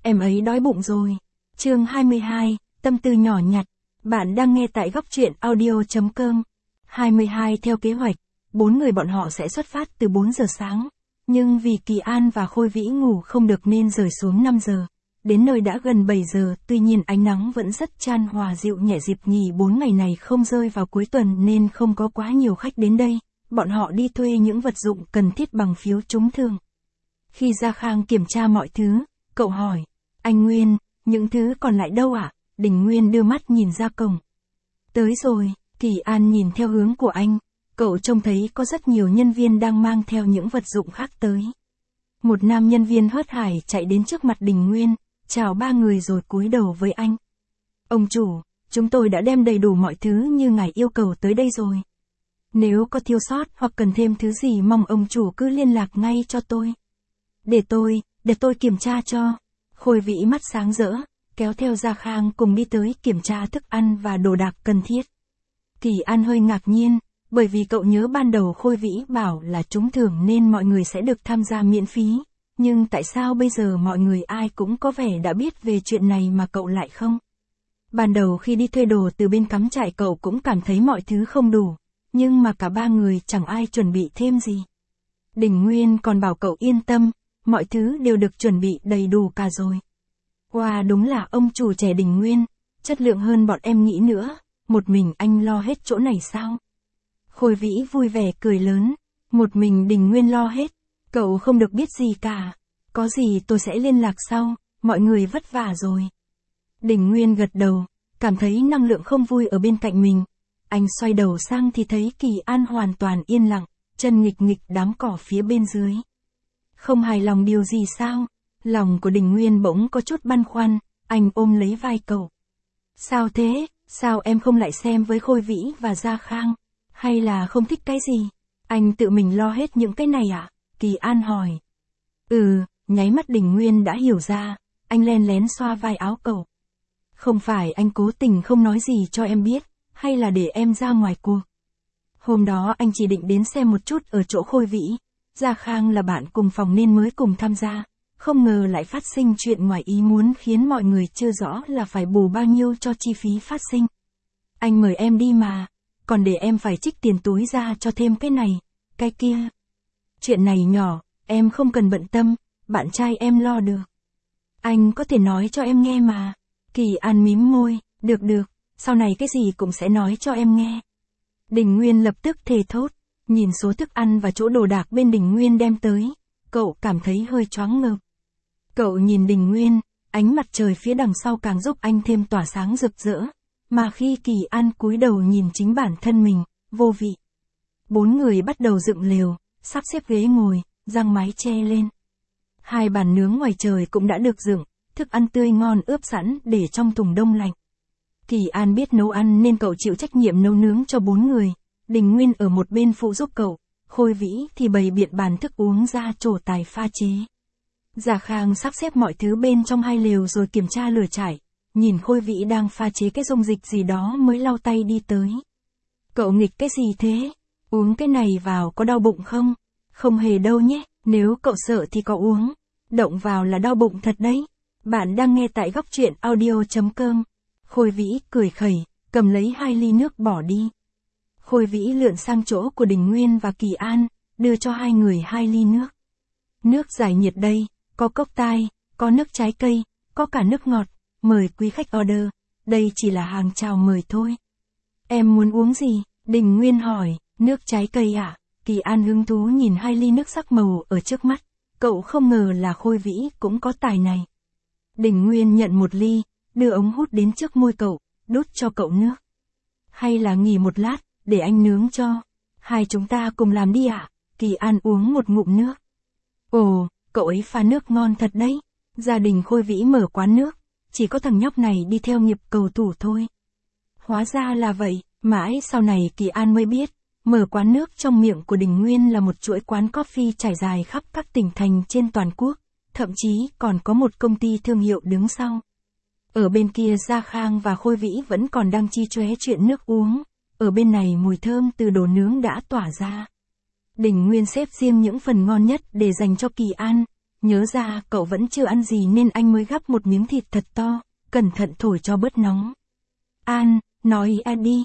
em ấy đói bụng rồi. Chương 22, tâm tư nhỏ nhặt. Bạn đang nghe tại góc truyện audio.com. 22 theo kế hoạch, 4 người bọn họ sẽ xuất phát từ 4 giờ sáng. Nhưng vì Kỳ An và Khôi Vĩ ngủ không được nên rời xuống 5 giờ. Đến nơi đã gần 7 giờ, tuy nhiên ánh nắng vẫn rất chan hòa dịu nhẹ, dịp nghỉ 4 ngày này không rơi vào cuối tuần nên không có quá nhiều khách đến đây. Bọn họ đi thuê những vật dụng cần thiết bằng phiếu trúng thưởng. Khi Gia Khang kiểm tra mọi thứ, cậu hỏi, anh Nguyên, những thứ còn lại đâu ạ? Đình Nguyên đưa mắt nhìn ra cổng. Tới rồi, Kỳ An nhìn theo hướng của anh, cậu trông thấy có rất nhiều nhân viên đang mang theo những vật dụng khác tới. Một nam nhân viên hớt hải chạy đến trước mặt Đình Nguyên, chào 3 người rồi cúi đầu với anh. Ông chủ, chúng tôi đã đem đầy đủ mọi thứ như ngài yêu cầu tới đây rồi. Nếu có thiếu sót hoặc cần thêm thứ gì mong ông chủ cứ liên lạc ngay cho tôi. Để tôi kiểm tra cho. Khôi Vĩ mắt sáng rỡ, kéo theo Gia Khang cùng đi tới kiểm tra thức ăn và đồ đạc cần thiết. Kỳ An hơi ngạc nhiên, bởi vì cậu nhớ ban đầu Khôi Vĩ bảo là trúng thưởng nên mọi người sẽ được tham gia miễn phí. Nhưng tại sao bây giờ mọi người ai cũng có vẻ đã biết về chuyện này mà cậu lại không? Ban đầu khi đi thuê đồ từ bên cắm trại cậu cũng cảm thấy mọi thứ không đủ, nhưng mà cả 3 người chẳng ai chuẩn bị thêm gì. Đình Nguyên còn bảo cậu yên tâm, mọi thứ đều được chuẩn bị đầy đủ cả rồi. Wow, đúng là ông chủ trẻ Đình Nguyên, chất lượng hơn bọn em nghĩ nữa, một mình anh lo hết chỗ này sao? Khôi Vĩ vui vẻ cười lớn, một mình Đình Nguyên lo hết, cậu không được biết gì cả, có gì tôi sẽ liên lạc sau, mọi người vất vả rồi. Đình Nguyên gật đầu, cảm thấy năng lượng không vui ở bên cạnh mình, anh xoay đầu sang thì thấy Kỳ An hoàn toàn yên lặng, chân nghịch nghịch đám cỏ phía bên dưới. Không hài lòng điều gì sao? Lòng của Đình Nguyên bỗng có chút băn khoăn, anh ôm lấy vai cậu. Sao thế? Sao em không lại xem với Khôi Vĩ và Gia Khang? Hay là không thích cái gì? Anh tự mình lo hết những cái này à? Kỳ An hỏi. Nháy mắt Đình Nguyên đã hiểu ra, anh len lén xoa vai áo cậu. Không phải anh cố tình không nói gì cho em biết, hay là để em ra ngoài cuộc. Hôm đó anh chỉ định đến xem một chút ở chỗ Khôi Vĩ, Gia Khang là bạn cùng phòng nên mới cùng tham gia, không ngờ lại phát sinh chuyện ngoài ý muốn khiến mọi người chưa rõ là phải bù bao nhiêu cho chi phí phát sinh. Anh mời em đi mà, còn để em phải trích tiền túi ra cho thêm cái này, cái kia. Chuyện này nhỏ, em không cần bận tâm, bạn trai em lo được. Anh có thể nói cho em nghe mà. Kỳ An mím môi, được, sau này cái gì cũng sẽ nói cho em nghe. Đình Nguyên lập tức thề thốt, nhìn số thức ăn và chỗ đồ đạc bên Đình Nguyên đem tới, cậu cảm thấy hơi choáng ngợp. Cậu nhìn Đình Nguyên, ánh mặt trời phía đằng sau càng giúp anh thêm tỏa sáng rực rỡ, mà khi Kỳ An cúi đầu nhìn chính bản thân mình, vô vị. 4 người bắt đầu dựng lều, sắp xếp ghế ngồi, giăng mái che lên. 2 bàn nướng ngoài trời cũng đã được dựng, thức ăn tươi ngon ướp sẵn để trong thùng đông lạnh. Kỳ An biết nấu ăn nên cậu chịu trách nhiệm nấu nướng cho 4 người, Đình Nguyên ở một bên phụ giúp cậu, Khôi Vĩ thì bày biện bàn thức uống ra trổ tài pha chế. Gia Khang sắp xếp mọi thứ bên trong 2 lều rồi kiểm tra lửa trại, nhìn Khôi Vĩ đang pha chế cái dung dịch gì đó mới lau tay đi tới. Cậu nghịch cái gì thế? Uống cái này vào có đau bụng không? Không hề đâu nhé, nếu cậu sợ thì có uống, động vào là đau bụng thật đấy. Bạn đang nghe tại góc truyện audio.com. Khôi Vĩ cười khẩy, cầm lấy 2 ly nước bỏ đi. Khôi Vĩ lượn sang chỗ của Đình Nguyên và Kỳ An, đưa cho 2 người 2 ly nước. Nước giải nhiệt đây, có cốc tai, có nước trái cây, có cả nước ngọt, mời quý khách order, đây chỉ là hàng chào mời thôi. Em muốn uống gì? Đình Nguyên hỏi, nước trái cây à? Kỳ An hứng thú nhìn 2 ly nước sắc màu ở trước mắt, cậu không ngờ là Khôi Vĩ cũng có tài này. Đình Nguyên nhận 1 ly, đưa ống hút đến trước môi cậu, đút cho cậu nước. Hay là nghỉ một lát, để anh nướng cho. Hai chúng ta cùng làm đi ạ. Kỳ An uống một ngụm nước. Ồ, cậu ấy pha nước ngon thật đấy. Gia đình Khôi Vĩ mở quán nước, chỉ có thằng nhóc này đi theo nghiệp cầu thủ thôi. Hóa ra là vậy, mãi sau này Kỳ An mới biết, mở quán nước trong miệng của Đình Nguyên là một chuỗi quán coffee trải dài khắp các tỉnh thành trên toàn quốc, thậm chí còn có một công ty thương hiệu đứng sau. Ở bên kia Gia Khang và Khôi Vĩ vẫn còn đang chi chóe chuyện nước uống, ở bên này mùi thơm từ đồ nướng đã tỏa ra. Đình Nguyên xếp riêng những phần ngon nhất để dành cho Kỳ An, nhớ ra cậu vẫn chưa ăn gì nên anh mới gắp một miếng thịt thật to, cẩn thận thổi cho bớt nóng. An, nói đi.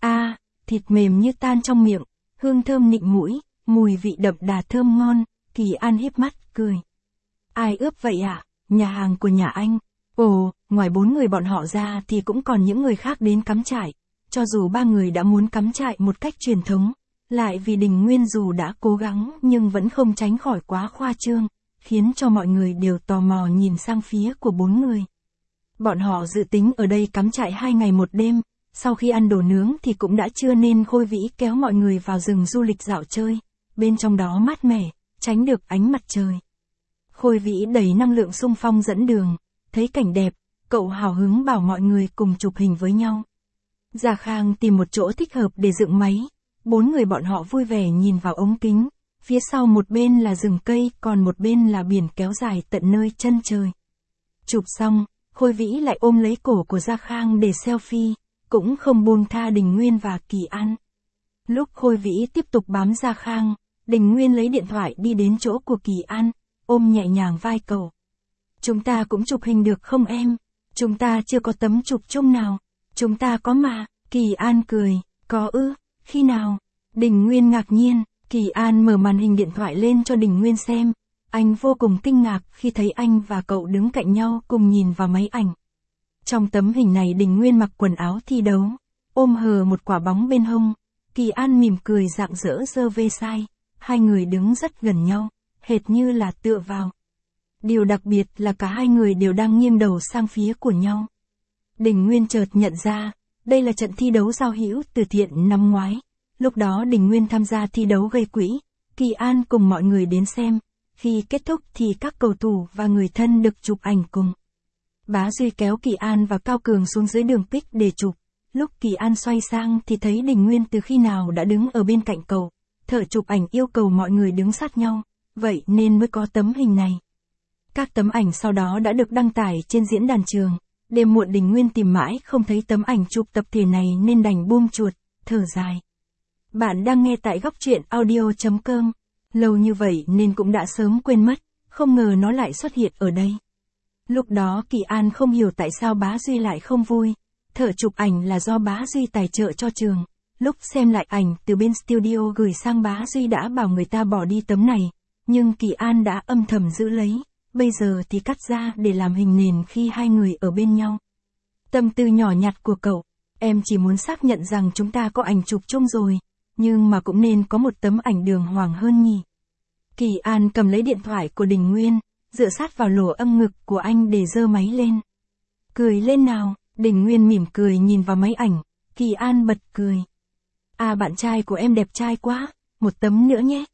Thịt mềm như tan trong miệng, hương thơm nịnh mũi, mùi vị đậm đà thơm ngon, Kỳ An híp mắt, cười. Ai ướp vậy ạ? Nhà hàng của nhà anh. Ồ, ngoài 4 người bọn họ ra thì cũng còn những người khác đến cắm trại. Cho dù 3 người đã muốn cắm trại một cách truyền thống, lại vì Đình Nguyên dù đã cố gắng nhưng vẫn không tránh khỏi quá khoa trương, khiến cho mọi người đều tò mò nhìn sang phía của 4 người. Bọn họ dự tính ở đây cắm trại 2 ngày 1 đêm, sau khi ăn đồ nướng thì cũng đã trưa nên Khôi Vĩ kéo mọi người vào rừng du lịch dạo chơi, bên trong đó mát mẻ, tránh được ánh mặt trời. Khôi Vĩ đầy năng lượng xung phong dẫn đường, thấy cảnh đẹp, cậu hào hứng bảo mọi người cùng chụp hình với nhau. Gia Khang tìm một chỗ thích hợp để dựng máy, 4 người bọn họ vui vẻ nhìn vào ống kính, phía sau một bên là rừng cây còn một bên là biển kéo dài tận nơi chân trời. Chụp xong, Khôi Vĩ lại ôm lấy cổ của Gia Khang để selfie, cũng không buông tha Đình Nguyên và Kỳ An. Lúc Khôi Vĩ tiếp tục bám Gia Khang, Đình Nguyên lấy điện thoại đi đến chỗ của Kỳ An, ôm nhẹ nhàng vai cậu. Chúng ta cũng chụp hình được không em? Chúng ta chưa có tấm chụp chung nào. Chúng ta có mà. Kỳ An cười, có ư, khi nào? Đình Nguyên ngạc nhiên, Kỳ An mở màn hình điện thoại lên cho Đình Nguyên xem. Anh vô cùng kinh ngạc khi thấy anh và cậu đứng cạnh nhau cùng nhìn vào máy ảnh. Trong tấm hình này Đình Nguyên mặc quần áo thi đấu, ôm hờ một quả bóng bên hông. Kỳ An mỉm cười rạng rỡ giơ ve sai, hai người đứng rất gần nhau, hệt như là tựa vào. Điều đặc biệt là cả hai người đều đang nghiêng đầu sang phía của nhau. Đình Nguyên chợt nhận ra, đây là trận thi đấu giao hữu từ thiện năm ngoái. Lúc đó Đình Nguyên tham gia thi đấu gây quỹ, Kỳ An cùng mọi người đến xem. Khi kết thúc thì các cầu thủ và người thân được chụp ảnh cùng. Bá Duy kéo Kỳ An và Cao Cường xuống dưới đường pic để chụp. Lúc Kỳ An xoay sang thì thấy Đình Nguyên từ khi nào đã đứng ở bên cạnh cậu. Thợ chụp ảnh yêu cầu mọi người đứng sát nhau, vậy nên mới có tấm hình này. Các tấm ảnh sau đó đã được đăng tải trên diễn đàn trường. Đêm muộn Đình Nguyên tìm mãi không thấy tấm ảnh chụp tập thể này nên đành buông chuột, thở dài. Bạn đang nghe tại Góc Truyện Audio.com. Lâu như vậy nên cũng đã sớm quên mất, không ngờ nó lại xuất hiện ở đây. Lúc đó Kỳ An không hiểu tại sao Bá Duy lại không vui. Thợ chụp ảnh là do Bá Duy tài trợ cho trường. Lúc xem lại ảnh từ bên studio gửi sang Bá Duy đã bảo người ta bỏ đi tấm này, nhưng Kỳ An đã âm thầm giữ lấy, bây giờ thì cắt ra để làm hình nền khi hai người ở bên nhau. Tâm tư nhỏ nhặt của cậu, em chỉ muốn xác nhận rằng chúng ta có ảnh chụp chung rồi, nhưng mà cũng nên có một tấm ảnh đường hoàng hơn nhỉ. Kỳ An cầm lấy điện thoại của Đình Nguyên, dựa sát vào lỗ âm ngực của anh để giơ máy lên. Cười lên nào, Đình Nguyên mỉm cười nhìn vào máy ảnh, Kỳ An bật cười. Bạn trai của em đẹp trai quá, một tấm nữa nhé.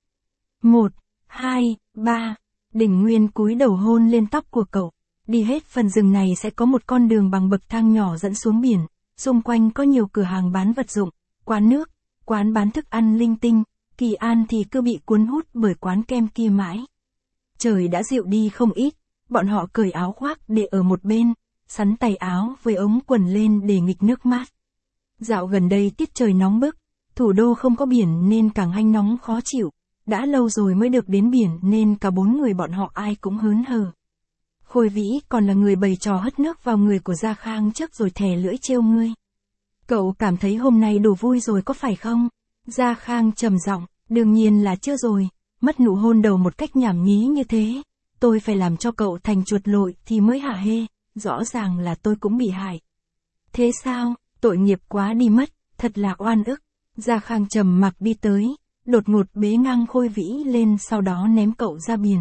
1, 2, 3, Đình Nguyên cúi đầu hôn lên tóc của cậu. Đi hết phần rừng này sẽ có một con đường bằng bậc thang nhỏ dẫn xuống biển, xung quanh có nhiều cửa hàng bán vật dụng, quán nước, quán bán thức ăn linh tinh. Kỳ An thì cứ bị cuốn hút bởi quán kem kia mãi. Trời đã dịu đi không ít, bọn họ cởi áo khoác để ở một bên, sắn tay áo với ống quần lên để nghịch nước mát. Dạo gần đây tiết trời nóng bức, thủ đô không có biển nên càng hanh nóng khó chịu, đã lâu rồi mới được đến biển nên cả 4 người bọn họ ai cũng hớn hở. Khôi Vĩ còn là người bày trò hất nước vào người của Gia Khang trước rồi thè lưỡi trêu ngươi. Cậu cảm thấy hôm nay đủ vui rồi có phải không? Gia Khang trầm giọng, đương nhiên là chưa rồi, mất nụ hôn đầu một cách nhảm nhí như thế. Tôi phải làm cho cậu thành chuột lội thì mới hả hê, rõ ràng là tôi cũng bị hại. Thế sao, tội nghiệp quá đi mất, thật là oan ức. Gia Khang trầm mặc đi tới, đột ngột bế ngang Khôi Vĩ lên sau đó ném cậu ra biển.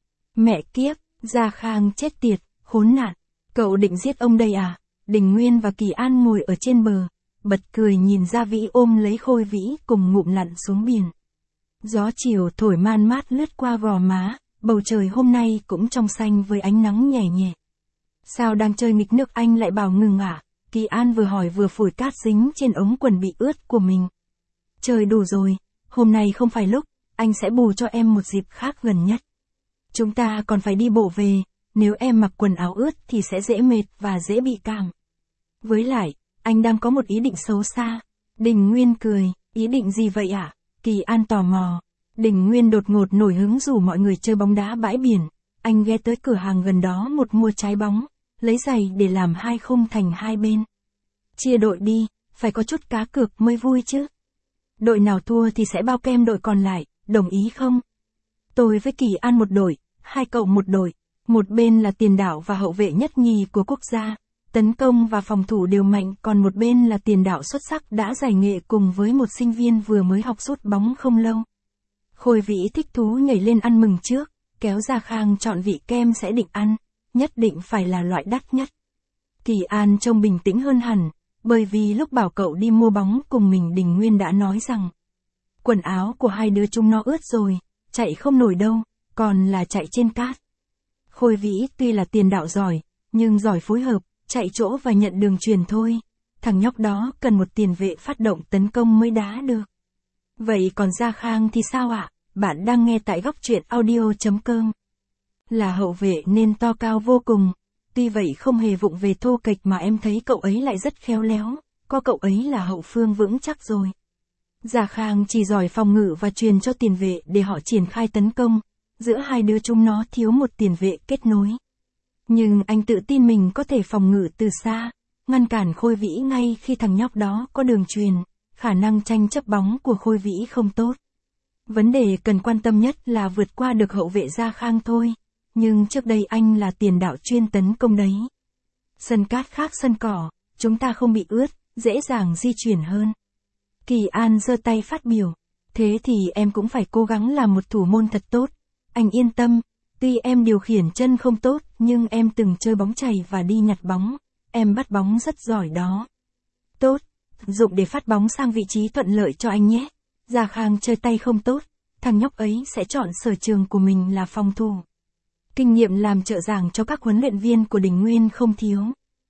Mẹ kiếp, Gia Khang chết tiệt, khốn nạn, cậu định giết ông đây à? Đình Nguyên và Kỳ An ngồi ở trên bờ, bật cười nhìn Gia Vĩ ôm lấy Khôi Vĩ cùng ngụm lặn xuống biển. Gió chiều thổi man mát lướt qua gò má, bầu trời hôm nay cũng trong xanh với ánh nắng nhẹ nhẹ. Sao đang chơi nghịch nước anh lại bảo ngừng à? Kỳ An vừa hỏi vừa phủi cát dính trên ống quần bị ướt của mình. Trời đủ rồi, hôm nay không phải lúc, anh sẽ bù cho em một dịp khác gần nhất. Chúng ta còn phải đi bộ về, nếu em mặc quần áo ướt thì sẽ dễ mệt và dễ bị cảm. Với lại, anh đang có một ý định xấu xa. Đình Nguyên cười, ý định gì vậy ạ? Kỳ An tò mò. Đình Nguyên đột ngột nổi hứng rủ mọi người chơi bóng đá bãi biển. anh ghé tới cửa hàng gần đó mua trái bóng, lấy giày để làm hai khung thành hai bên. Chia đội đi, phải có chút cá cược mới vui chứ. Đội nào thua thì sẽ bao kem đội còn lại, đồng ý không? Tôi với Kỳ An một đội, hai cậu một đội, một bên là tiền đạo và hậu vệ nhất nhì của quốc gia, tấn công và phòng thủ đều mạnh, còn một bên là tiền đạo xuất sắc đã giải nghệ cùng với một sinh viên vừa mới học sút bóng không lâu. Khôi Vĩ thích thú nhảy lên ăn mừng trước, kéo Gia Khang chọn vị kem sẽ định ăn, nhất định phải là loại đắt nhất. Kỳ An trông bình tĩnh hơn hẳn, bởi vì lúc bảo cậu đi mua bóng cùng mình Đình Nguyên đã nói rằng quần áo của hai đứa chúng nó ướt rồi, chạy không nổi đâu, còn là chạy trên cát. Khôi Vĩ tuy là tiền đạo giỏi, nhưng giỏi phối hợp, chạy chỗ và nhận đường truyền thôi. Thằng nhóc đó cần một tiền vệ phát động tấn công mới đá được. Vậy còn Gia Khang thì sao ạ? Bạn đang nghe tại góc truyện audio.com. Là hậu vệ nên to cao vô cùng. Tuy vậy không hề vụng về thô kệch mà em thấy cậu ấy lại rất khéo léo. Có cậu ấy là hậu phương vững chắc rồi. Gia Khang chỉ giỏi phòng ngự và truyền cho tiền vệ để họ triển khai tấn công. Giữa hai đứa chúng nó thiếu một tiền vệ kết nối. Nhưng anh tự tin mình có thể phòng ngự từ xa, ngăn cản Khôi Vĩ ngay khi thằng nhóc đó có đường truyền. Khả năng tranh chấp bóng của Khôi Vĩ không tốt. Vấn đề cần quan tâm nhất là vượt qua được hậu vệ Gia Khang thôi. Nhưng trước đây anh là tiền đạo chuyên tấn công đấy. Sân cát khác sân cỏ, chúng ta không bị ướt, dễ dàng di chuyển hơn. Kỳ An giơ tay phát biểu. Thế thì em cũng phải cố gắng làm một thủ môn thật tốt. Anh yên tâm, tuy em điều khiển chân không tốt nhưng em từng chơi bóng chày và đi nhặt bóng. Em bắt bóng rất giỏi đó. Tốt, dụng để phát bóng sang vị trí thuận lợi cho anh nhé. Gia Khang chơi tay không tốt, thằng nhóc ấy sẽ chọn sở trường của mình là phòng thủ. Kinh nghiệm làm trợ giảng cho các huấn luyện viên của Đình Nguyên không thiếu.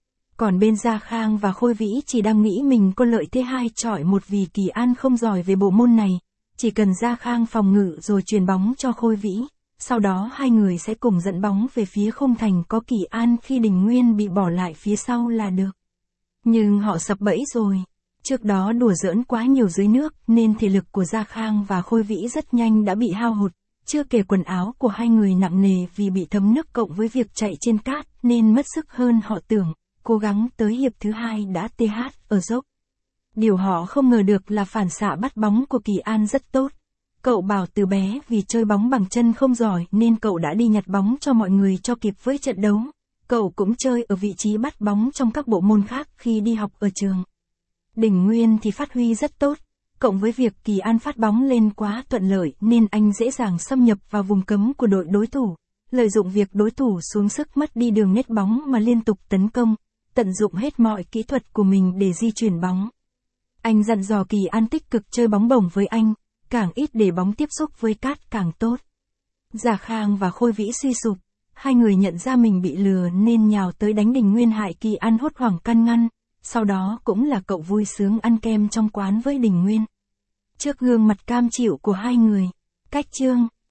Còn bên Gia Khang và Khôi Vĩ chỉ đang nghĩ mình có lợi thế 2 chọi 1 vì Kỳ An không giỏi về bộ môn này. Chỉ cần Gia Khang phòng ngự rồi truyền bóng cho Khôi Vĩ, sau đó hai người sẽ cùng dẫn bóng về phía khung thành có Kỳ An khi Đình Nguyên bị bỏ lại phía sau là được. Nhưng họ sập bẫy rồi. Trước đó đùa giỡn quá nhiều dưới nước nên thể lực của Gia Khang và Khôi Vĩ rất nhanh đã bị hao hụt. Chưa kể quần áo của hai người nặng nề vì bị thấm nước cộng với việc chạy trên cát nên mất sức hơn họ tưởng. Cố gắng tới hiệp thứ 2 đã TH ở dốc. Điều họ không ngờ được là phản xạ bắt bóng của Kỳ An rất tốt. Cậu bảo từ bé vì chơi bóng bằng chân không giỏi nên cậu đã đi nhặt bóng cho mọi người cho kịp với trận đấu. Cậu cũng chơi ở vị trí bắt bóng trong các bộ môn khác khi đi học ở trường. Đình Nguyên thì phát huy rất tốt. Cộng với việc Kỳ An phát bóng lên quá thuận lợi nên anh dễ dàng xâm nhập vào vùng cấm của đội đối thủ. Lợi dụng việc đối thủ xuống sức mất đi đường nét bóng mà liên tục tấn công. Tận dụng hết mọi kỹ thuật của mình để di chuyển bóng. Anh dặn dò Kỳ An tích cực chơi bóng bổng với anh, càng ít để bóng tiếp xúc với cát càng tốt. Gia Khang và Khôi Vĩ suy sụp, hai người nhận ra mình bị lừa nên nhào tới đánh Đình Nguyên hại Kỳ An hốt hoảng can ngăn, sau đó cũng là cậu vui sướng ăn kem trong quán với Đình Nguyên. Trước gương mặt cam chịu của hai người, cách chương